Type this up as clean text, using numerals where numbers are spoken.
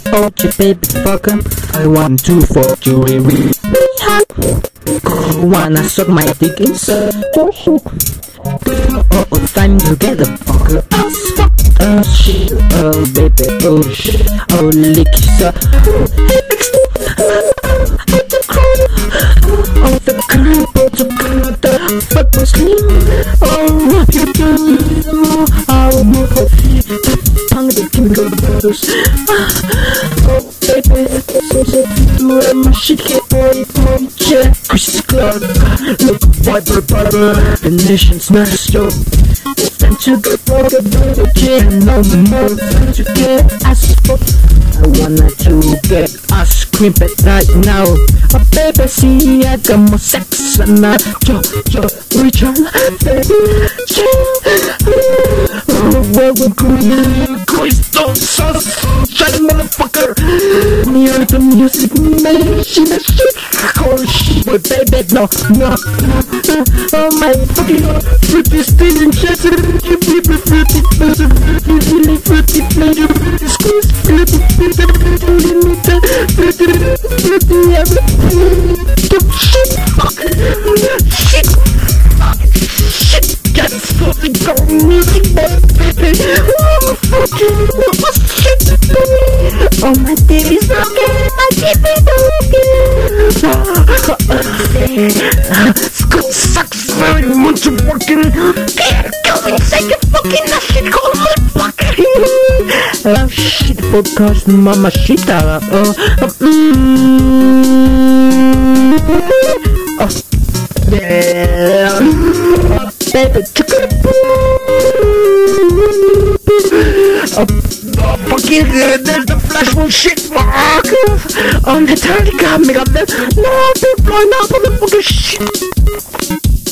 Okay, baby, fuck him. I want to fuck you, really. Wanna suck my dick inside? Oh, time to get a fucker. Oh shit, oh baby, oh shit, oh lick so. Oh the crap, oh the crap, the fuck was clean. Oh you do, oh move of the tongue, the chemical bottles. Oh baby, so to my shit get boy, yeah, Chris Clark, look, Viper, the nation's master. It's time to go for the brother, yeah, no more time to get ass fucked. I wanna to get ass crimped right now. Oh baby, see I got more sex and I Richard, baby, oh, where we going? Crystal sauce, shut motherfucker. Near the music, man, she the shit. Oh shit, but baby, no. Oh my fucking god, fruity stealing chest, you people fruity pleasure, really fruity pleasure, squeeze, fruity, shit, get fucking go music, baby. Oh fucking shit, oh my baby's broken, my baby's broken. School sucks very much working. Go inside your fucking shit, call my fucking. Oh shit, podcast, mama shit. Yeah. Baby, fucking there's the flash full shit, fuck. Oh, Natalia got me up there. No, people are not on the fucking shit.